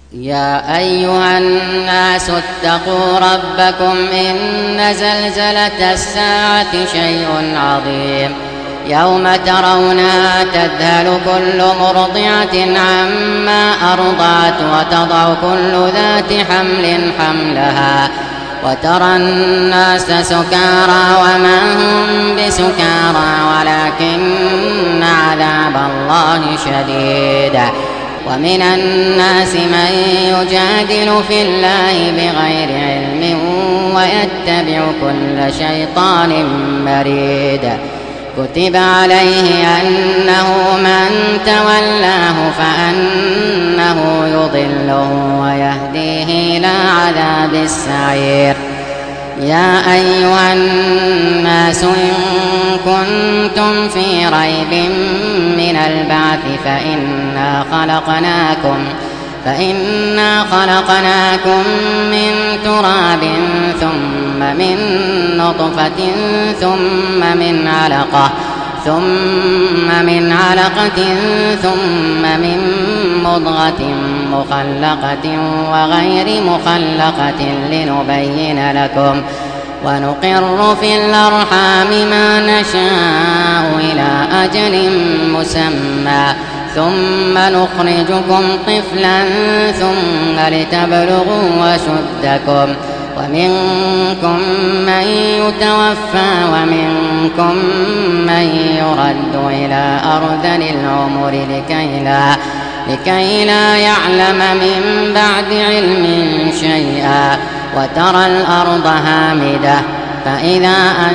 يا أيها الناس اتقوا ربكم إن زلزلة الساعة شيء عظيم يوم ترونها تذهل كل مرضعة عما أرضعت وتضع كل ذات حمل حملها وترى الناس سكارى وما هم بسكارى ولكن عذاب الله شديد. ومن الناس من يجادل في الله بغير علم ويتبع كل شيطان مريد. كتب عليه أنه من تولاه فأنه يضله ويهديه إلى عذاب السعير. يا أيها الناس إن كنتم في ريب من البعث فإنا خلقناكم من تراب ثم من نطفة ثم من علقة ثم من مضغة مخلقة وغير مخلقة لنبين لكم ونقر في الأرحام ما نشاء إلى أجل مسمى ثم نخرجكم طفلا ثم لتبلغوا أشدكم ومنكم من يتوفى ومنكم من يرد إلى أرذل العمر لكي لا يعلم من بعد علم شيئا. وترى الأرض هامدة فإذا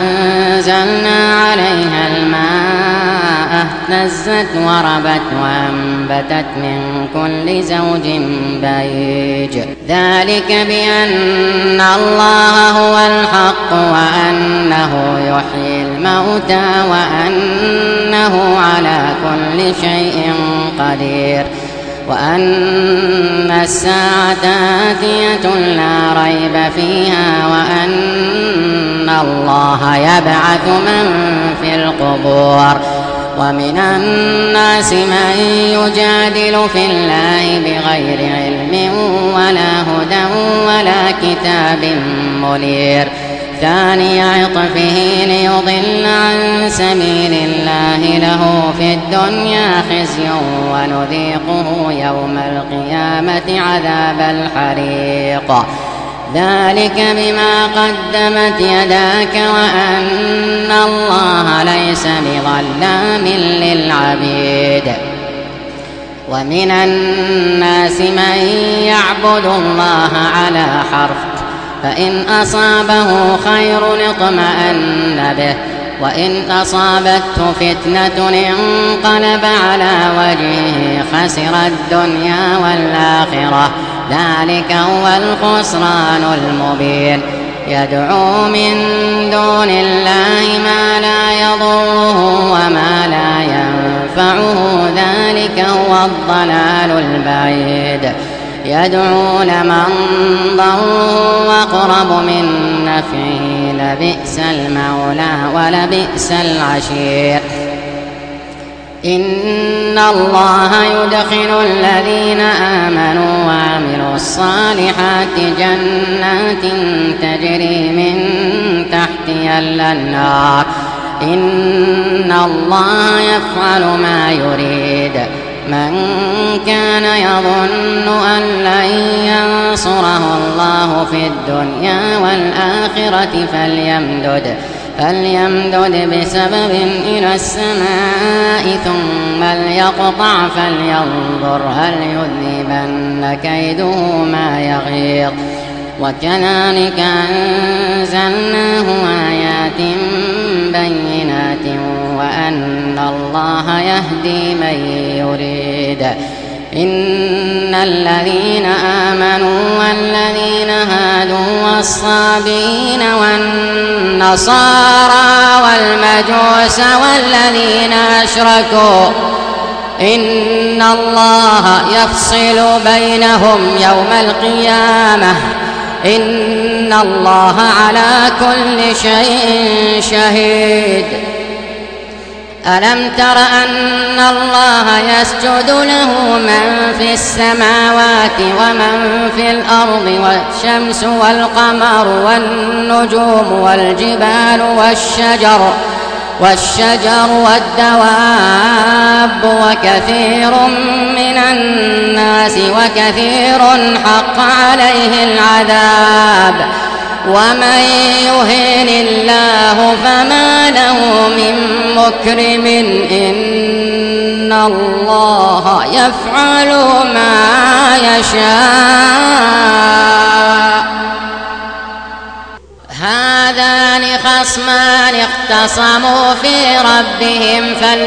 أنزلنا عليها الماء اهتزت وربت وأنبتت من كل زوج بهيج. ذلك بأن الله هو الحق وأنه يحيي الموتى وأنه على كل شيء قدير وأن الساعة آتية لا ريب فيها وأن الله يبعث من في القبور. ومن الناس من يجادل في الله بغير علم ولا هدى ولا كتاب منير. ثاني عطفه ليضل عن سبيل الله له في الدنيا خزي ونذيقه يوم القيامة عذاب الحريق. ذلك بما قدمت يداك وأن الله ليس بظلام للعبيد. ومن الناس من يعبد الله على حرف فإن أصابه خير اطمأن به وإن أصابته فتنة انقلب على وجهه خسر الدنيا والآخرة. ذلك هو الخسران المبين. يدعو من دون الله ما لا يضره وما لا ينفعه ذلك هو الضلال البعيد. يدعو لمن ضره أقرب من نفعه لبئس المولى ولبئس العشير. إن الله يدخل الذين آمنوا وعملوا الصالحات جنات تجري من تحتها الأنهار. إن الله يفعل ما يريد. من كان يظن أن لن ينصره الله في الدنيا والآخرة فليمدد بسبب إلى السماء ثم ليقطع فلينظر هل يذهبن كيده ما يغيظ. وكذلك أنزلناه آيات بينات وأن الله يهدي من يريد. إن الذين آمنوا والذين هادوا والصابين والنصارى والمجوس والذين أشركوا إن الله يفصل بينهم يوم القيامة إن الله على كل شيء شهيد. ألم تر أن الله يسجد له من في السماوات ومن في الأرض والشمس والقمر والنجوم والجبال والشجر والدواب وكثير من الناس وكثير حق عليه العذاب ومن يهن الله فما له من مكرم إن الله يفعل ما يشاء هذان خصمان اختصموا في ربهم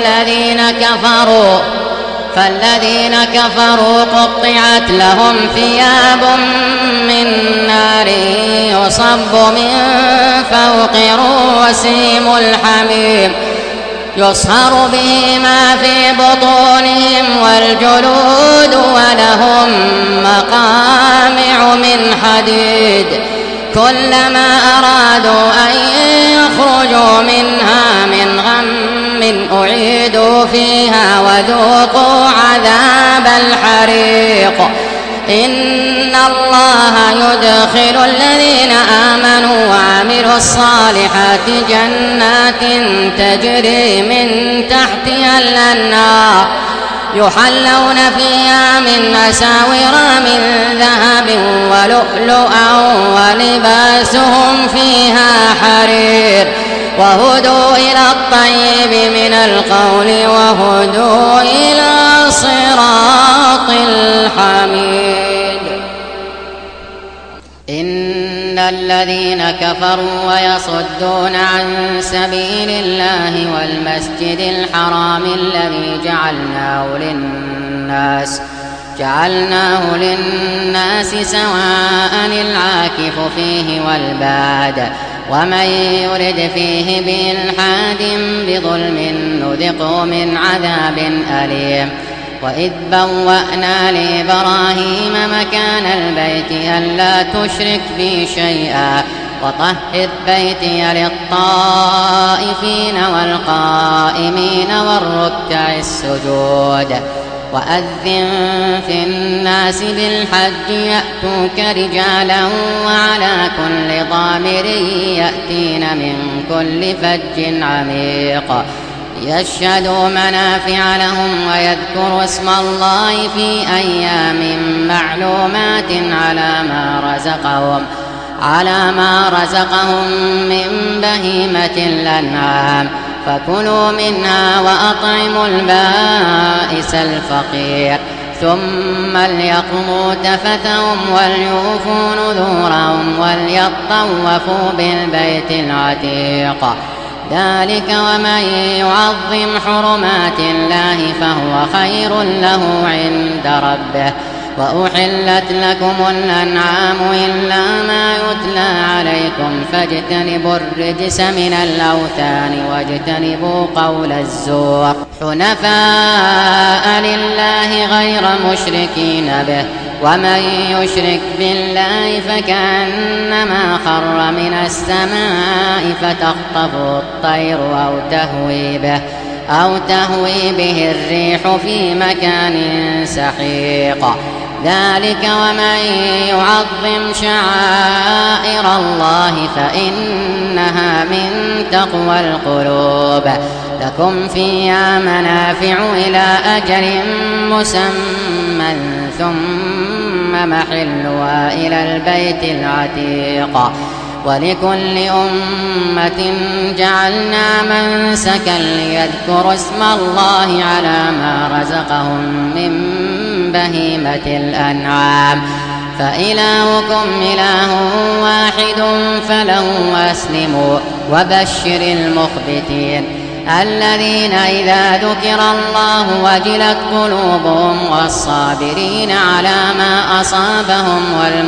فالذين كفروا قطعت لهم ثياب من نار يصب من فوق رؤوسهم الحميم يصهر به ما في بطونهم والجلود ولهم مقامع من حديد كلما أرادوا أن يخرجوا منها من غم أعيدوا فيها وذوقوا عذاب الحريق إن الله يدخل الذين آمنوا وعملوا الصالحات جنات تجري من تحتها الأنهار يحلون فيها من أساور من ذهب ولؤلؤا ولباسهم فيها حرير وهدوا إلى الطيب من القول وهدوا إلى صراط الحميد إن الذين كفروا ويصدون عن سبيل الله والمسجد الحرام الذي جعلناه للناس سواء العاكف فيه والباد ومن يرد فيه بإلحاد بظلم نذقه من عذاب أليم وإذ بوأنا لإبراهيم مكان البيت ألا تشرك بي شيئا وطهر بيتي للطائفين والقائمين والركع السجود وأذن في الناس بالحج يأتوك رجالا وعلى كل ضامر يأتين من كل فج عميق ليشهدوا منافع لهم ويذكروا اسم الله في أيام معلومات على ما رزقهم من بهيمة الأنعام فكلوا منها وأطعموا البائس الفقير ثم ليقضوا تفثهم وليوفوا نذورهم وليطوفوا بالبيت العتيق ذلك ومن يعظم حرمات الله فهو خير له عند ربه وأحلت لكم الأنعام إلا ما يتلى عليكم فاجتنبوا الرجس من الأوثان واجتنبوا قول الزور حنفاء لله غير مشركين به ومن يشرك بالله فكأنما خر من السماء فتخطفه الطير أو تهوي به الريح في مكان سحيق ذلك ومن يعظم شعائر الله فإنها من تقوى القلوب لكم فيها منافع إلى أجل مسمى ثم محلها إلى البيت العتيق ولكل أمة جعلنا منسكا ليذكروا اسم الله على ما رزقهم من بهيمة الأنعام فإلهكم إله واحد فله أسلموا وبشر المخبتين الذين إذا ذكر الله وجلت قلوبهم والصابرين على ما أصابهم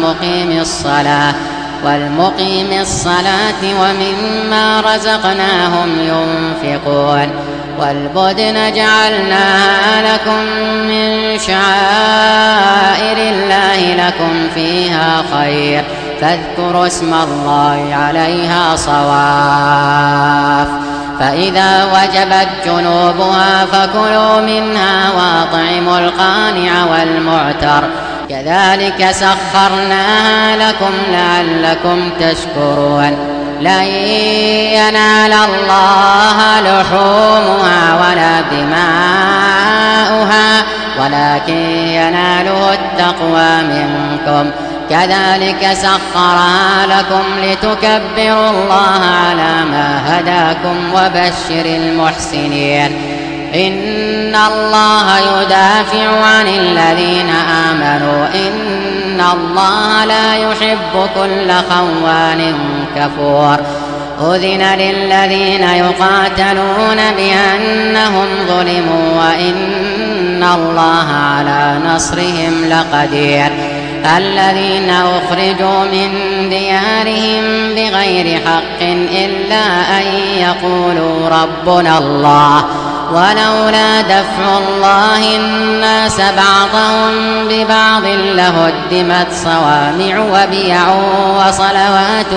والمقيم الصلاة ومما رزقناهم ينفقون والبدن جعلناها لكم من شعائر الله لكم فيها خير فاذكروا اسم الله عليها صواف فإذا وجبت جنوبها فكلوا منها وأطعموا القانع والمعتر كذلك سخرناها لكم لعلكم تشكرون لن ينال الله لحومها ولا دماؤها ولكن يناله التقوى منكم كذلك سخرها لكم لتكبروا الله على ما هداكم وبشر المحسنين إن الله يدافع عن الذين آمنوا إن الله لا يحب كل خوان كفور أذن للذين يقاتلون بأنهم ظلموا وإن الله على نصرهم لقدير الذين أخرجوا من ديارهم بغير حق إلا أن يقولوا ربنا الله ولولا دفع الله الناس بعضهم ببعض لهدمت صوامع وبيع وصلوات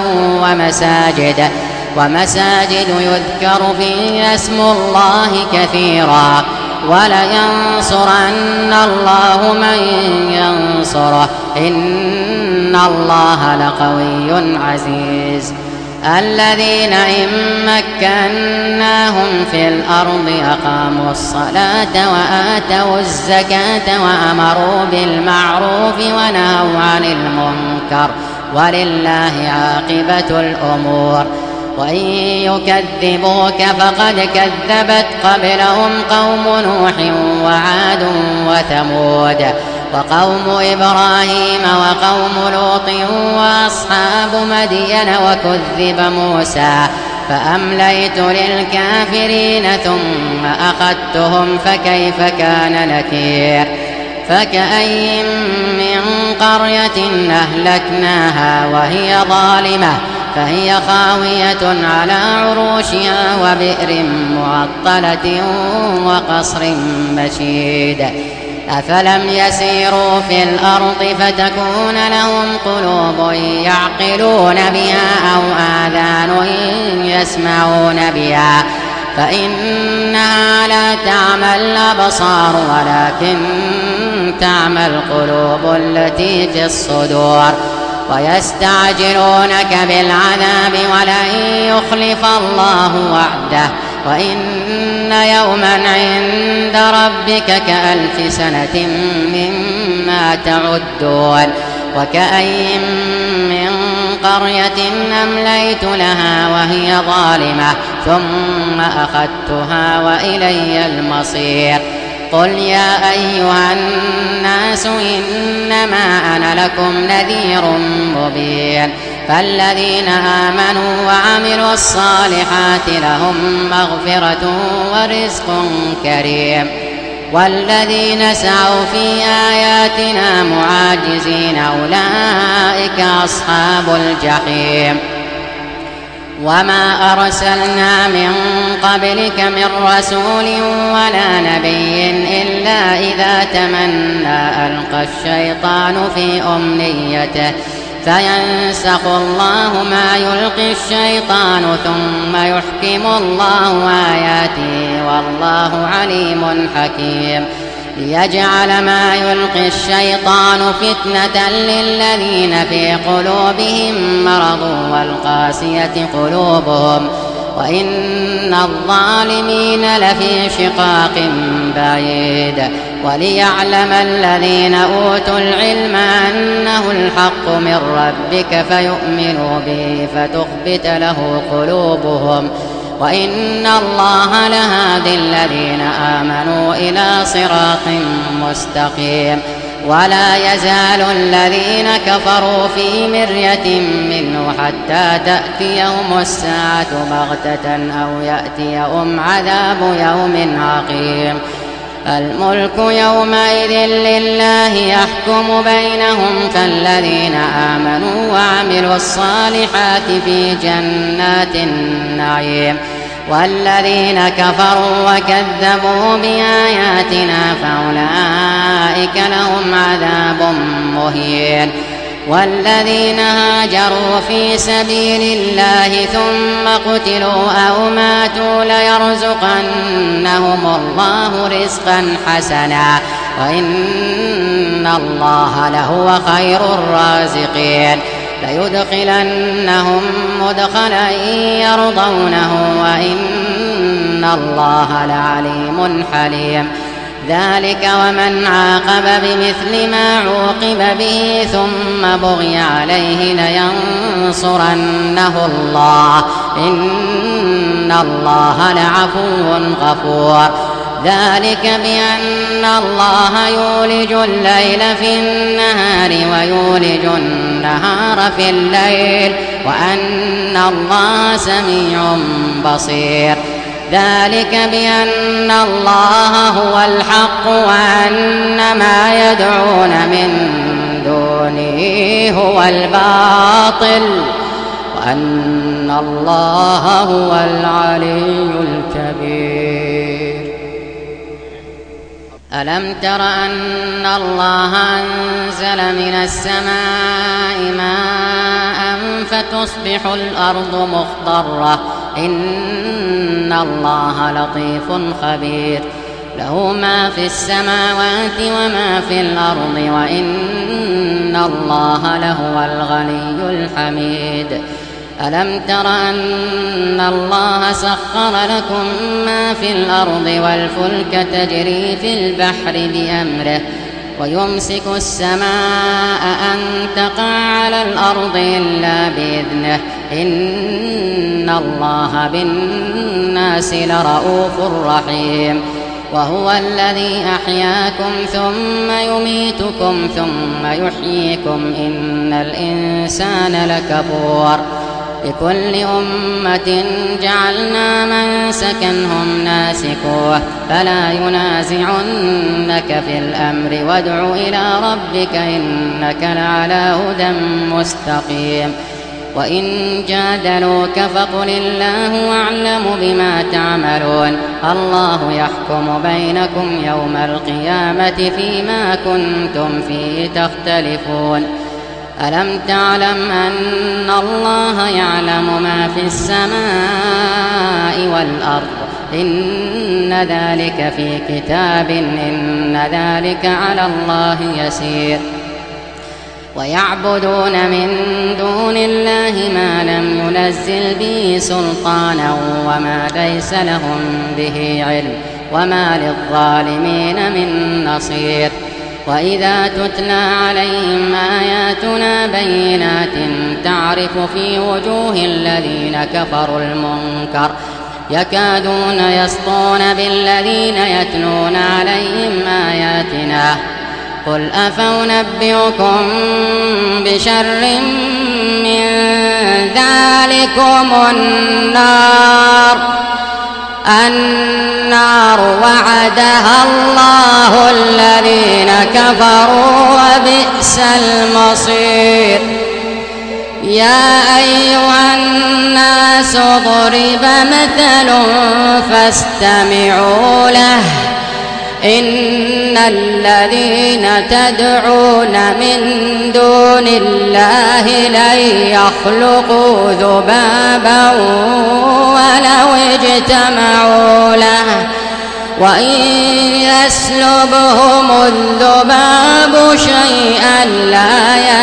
ومساجد يذكر فيها اسم الله كثيرا ولينصرن الله من ينصره إن الله لقوي عزيز الذين إن مكناهم في الأرض أقاموا الصلاة وآتوا الزكاة وأمروا بالمعروف ونهوا عن المنكر ولله عاقبة الأمور وإن يكذبوك فقد كذبت قبلهم قوم نوح وعاد وثمود وقوم إبراهيم وقوم لوط وأصحاب مدين وكذب موسى فأمليت للكافرين ثم أخذتهم فكيف كان نكير فكأين من قرية أهلكناها وهي ظالمة فهي خاوية على عروشها وبئر معطلة وقصر مشيد أفلم يسيروا في الأرض فتكون لهم قلوب يعقلون بها أو آذان يسمعون بها فإنها لا تعمى الأبصار ولكن تعمى القلوب التي في الصدور ويستعجلونك بالعذاب ولن يخلف الله وعده وإن يوما عند ربك كألف سنة مما تعدون وكأين من قرية أمليت لها وهي ظالمة ثم أخذتها وإلي المصير قل يا أيها الناس إنما أنا لكم نذير مبين فالذين آمنوا وعملوا الصالحات لهم مغفرة ورزق كريم والذين سعوا في آياتنا معاجزين أولئك أصحاب الجحيم وما أرسلنا من قبلك من رسول ولا نبي إلا إذا تمنى ألقى الشيطان في أمنيته فينسخ الله ما يلقي الشيطان ثم يحكم الله آياته والله عليم حكيم ليجعل ما يلقي الشيطان فتنة للذين في قلوبهم مرض والقاسية قلوبهم وإن الظالمين لفي شقاق بعيد وليعلم الذين أوتوا العلم أنه الحق من ربك فيؤمنوا به فتخبت له قلوبهم وإن الله لهادي الذين آمنوا إلى صراط مستقيم ولا يزال الذين كفروا في مرية منه حتى تأتيهم الساعة بغتة أو يأتيهم عذاب يوم عقيم الملك يومئذ لله يحكم بينهم فالذين آمنوا وعملوا الصالحات في جنات النعيم والذين كفروا وكذبوا بآياتنا فأولئك لهم عذاب مهين والذين هاجروا في سبيل الله ثم قتلوا أو ماتوا ليرزقنهم الله رزقا حسنا وإن الله لهو خير الرازقين ليدخلنهم مدخلا يرضونه وإن الله لعليم حليم ذلك ومن عاقب بمثل ما عوقب به ثم بغي عليه لينصرنه الله إن الله لعفو غفور ذلك بأن الله يولج الليل في النهار ويولج النهار في الليل وأن الله سميع بصير ذلك بأن الله هو الحق وأن ما يدعون من دونه هو الباطل وأن الله هو العلي الكبير ألم تر أن الله أنزل من السماء ماء فتصبح الأرض مخضرة إن الله لطيف خبير له ما في السماوات وما في الأرض وإن الله لهو الغني الحميد ألم تر أن الله سخر لكم ما في الأرض والفلك تجري في البحر بأمره ويمسك السماء أن تقع على الأرض إلا بإذنه إن الله بالناس لرؤوف رحيم وهو الذي أحياكم ثم يميتكم ثم يحييكم إن الإنسان لكفور لكل أمة جعلنا منسكا هم ناسكوه فلا ينازعنك في الأمر وادع إلى ربك إنك لعلى هدى مستقيم وإن جادلوك فقل الله أعلم بما تعملون الله يحكم بينكم يوم القيامة فيما كنتم فيه تختلفون ألم تعلم أن الله يعلم ما في السماء والأرض إن ذلك في كتاب إن ذلك على الله يسير ويعبدون من دون الله ما لم ينزل به سلطانا وما ليس لهم به علم وما للظالمين من نصير وإذا تتلى عليهم آياتنا بينات تعرف في وجوه الذين كفروا المنكر يكادون يسطون بالذين يتلون عليهم آياتنا قل أفأنبئكم بشر من ذلكم النار وعدها الله الذين كفروا وبئس المصير يا أيها الناس ضرب مثل فاستمعوا له إن الذين تدعون من دون الله لن يخلقوا ذبابا ولو اجتمعوا له وإن يسلبهم الذباب شيئا لا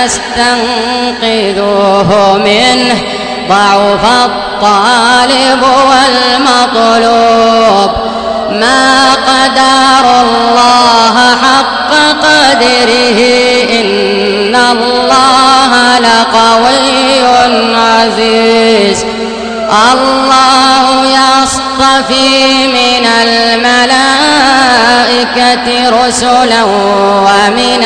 يستنقذوه منه ضعف الطالب والمطلوب ما قدر الله حق قدره إن الله لقوي عزيز الله يصطفي من الملائكة رسلا ومن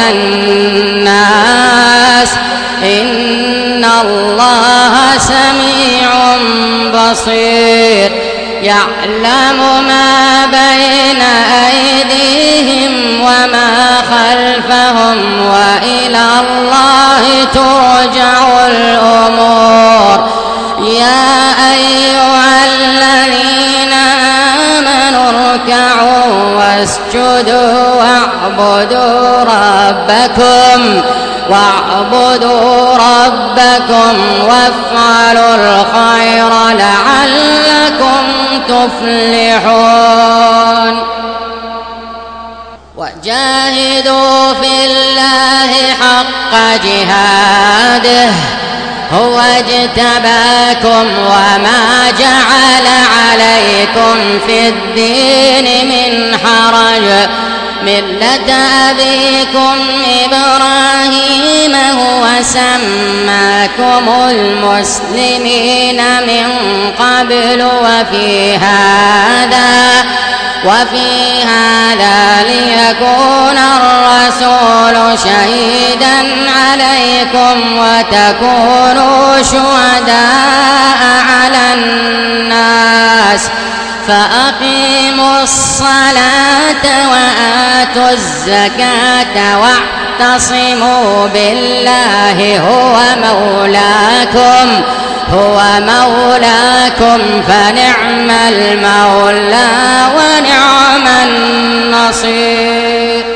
الناس إن الله سميع بصير يعلم ما بين أيديهم وما خلفهم وإلى الله ترجع الأمور يا أيها الذين آمنوا اركعوا واسجدوا واعبدوا ربكم واعبدوا ربكم وافعلوا الخير لعلكم تفلحون وجاهدوا في الله حق جهاده هو اجتباكم وما جعل عليكم في الدين من حرج ملة أبيكم إبراهيم هو سماكم المسلمين من قبل وفي هذا ليكون الرسول شهيدا عليكم وتكونوا شهداء على الناس فأقيموا الصلاة وآتوا الزكاة واعتصموا بالله هو مولاكم فنعم المولى ونعم النصير.